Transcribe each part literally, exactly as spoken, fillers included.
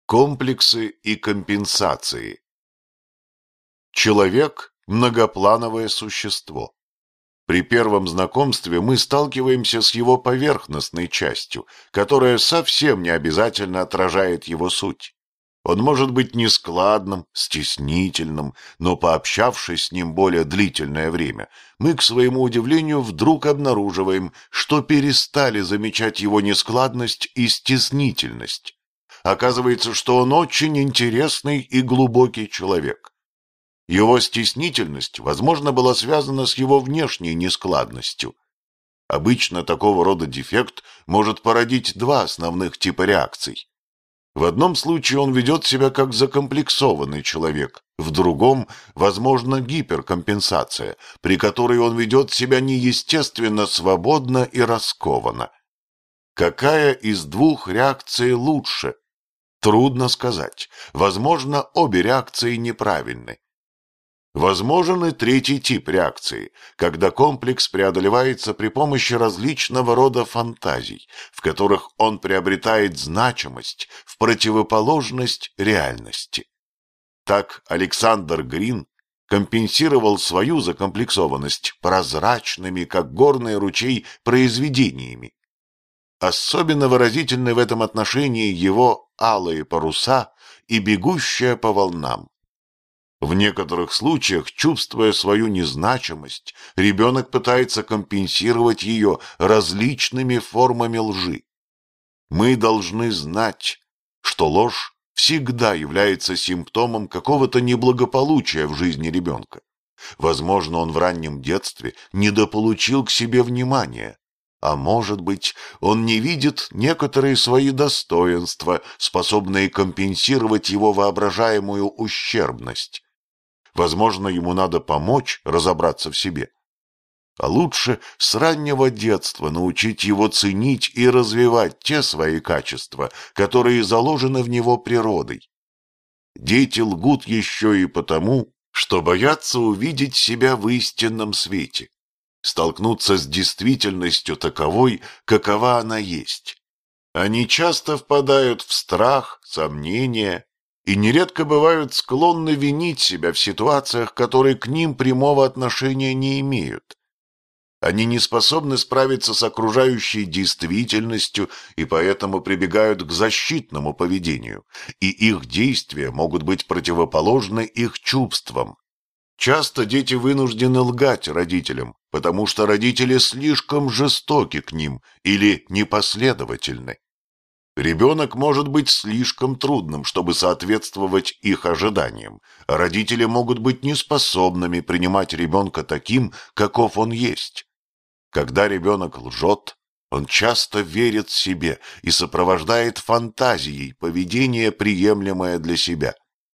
Комплексы и компенсации. Человек – многоплановое существо. При первом знакомстве мы сталкиваемся с его поверхностной частью, которая совсем не обязательно отражает его суть. Он может быть нескладным, стеснительным, но пообщавшись с ним более длительное время, мы, к своему удивлению, вдруг обнаруживаем, что перестали замечать его нескладность и стеснительность. Оказывается, что он очень интересный и глубокий человек. Его стеснительность, возможно, была связана с его внешней нескладностью. Обычно такого рода дефект может породить два основных типа реакций. В одном случае он ведет себя как закомплексованный человек, в другом, возможно, гиперкомпенсация, при которой он ведет себя неестественно свободно и раскованно. Какая из двух реакций лучше? Трудно сказать. Возможно, обе реакции неправильны. Возможен и третий тип реакции, когда комплекс преодолевается при помощи различного рода фантазий, в которых он приобретает значимость в противоположность реальности. Так Александр Грин компенсировал свою закомплексованность прозрачными, как горный ручей, произведениями. Особенно выразительны в этом отношении его «Алые паруса» и «Бегущая по волнам». В некоторых случаях, чувствуя свою незначимость, ребенок пытается компенсировать ее различными формами лжи. Мы должны знать, что ложь всегда является симптомом какого-то неблагополучия в жизни ребенка. Возможно, он в раннем детстве недополучил к себе внимания. А может быть, он не видит некоторые свои достоинства, способные компенсировать его воображаемую ущербность. Возможно, ему надо помочь разобраться в себе. А лучше с раннего детства научить его ценить и развивать те свои качества, которые заложены в него природой. Дети лгут еще и потому, что боятся увидеть себя в истинном свете, столкнуться с действительностью таковой, какова она есть. Они часто впадают в страх, сомнения и нередко бывают склонны винить себя в ситуациях, которые к ним прямого отношения не имеют. Они не способны справиться с окружающей действительностью и поэтому прибегают к защитному поведению, и их действия могут быть противоположны их чувствам. Часто дети вынуждены лгать родителям, потому что родители слишком жестоки к ним или непоследовательны. Ребенок может быть слишком трудным, чтобы соответствовать их ожиданиям, а родители могут быть неспособными принимать ребенка таким, каков он есть. Когда ребенок лжет, он часто верит себе и сопровождает фантазией поведение, приемлемое для себя.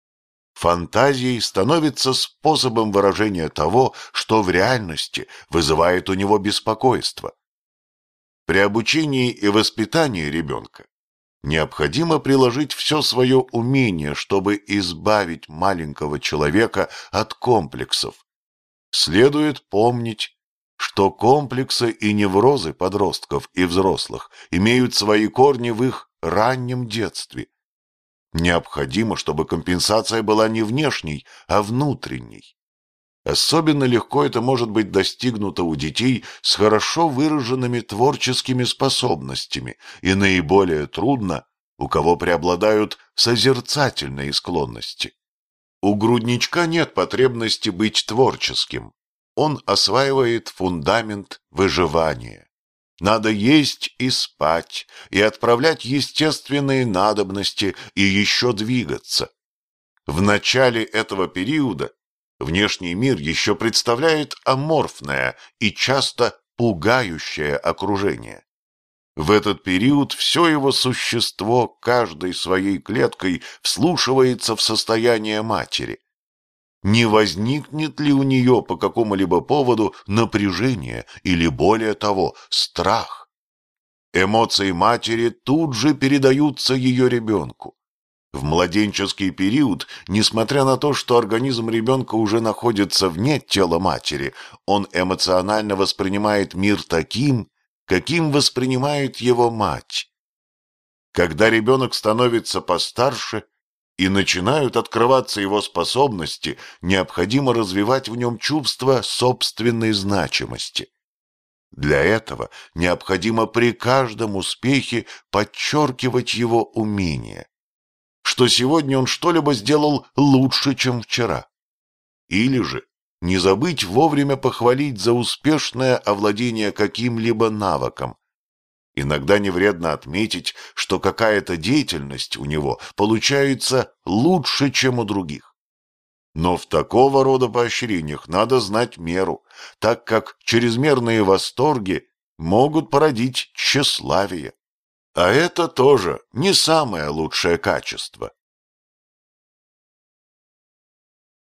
Фантазией становится способом выражения того, что в реальности вызывает у него беспокойство. При обучении и воспитании ребенка необходимо приложить все свое умение, чтобы избавить маленького человека от комплексов. Следует помнить, что комплексы и неврозы подростков и взрослых имеют свои корни в их раннем детстве. Необходимо, чтобы компенсация была не внешней, а внутренней. Особенно легко это может быть достигнуто у детей с хорошо выраженными творческими способностями, и наиболее трудно, у кого преобладают созерцательные склонности. У грудничка нет потребности быть творческим. Он осваивает фундамент выживания. Надо есть и спать, и отправлять естественные надобности, и еще двигаться. В начале этого периода внешний мир еще представляет аморфное и часто пугающее окружение. В этот период все его существо каждой своей клеткой вслушивается в состояние матери. Не возникнет ли у нее по какому-либо поводу напряжение или, более того, страх? Эмоции матери тут же передаются ее ребенку. В младенческий период, несмотря на то, что организм ребенка уже находится вне тела матери, он эмоционально воспринимает мир таким, каким воспринимает его мать. Когда ребенок становится постарше и начинают открываться его способности, необходимо развивать в нем чувство собственной значимости. Для этого необходимо при каждом успехе подчеркивать его умение, что сегодня он что-либо сделал лучше, чем вчера. Или же не забыть вовремя похвалить за успешное овладение каким-либо навыком. Иногда не вредно отметить, что какая-то деятельность у него получается лучше, чем у других. Но в такого рода поощрениях надо знать меру, так как чрезмерные восторги могут породить тщеславие. А это тоже не самое лучшее качество.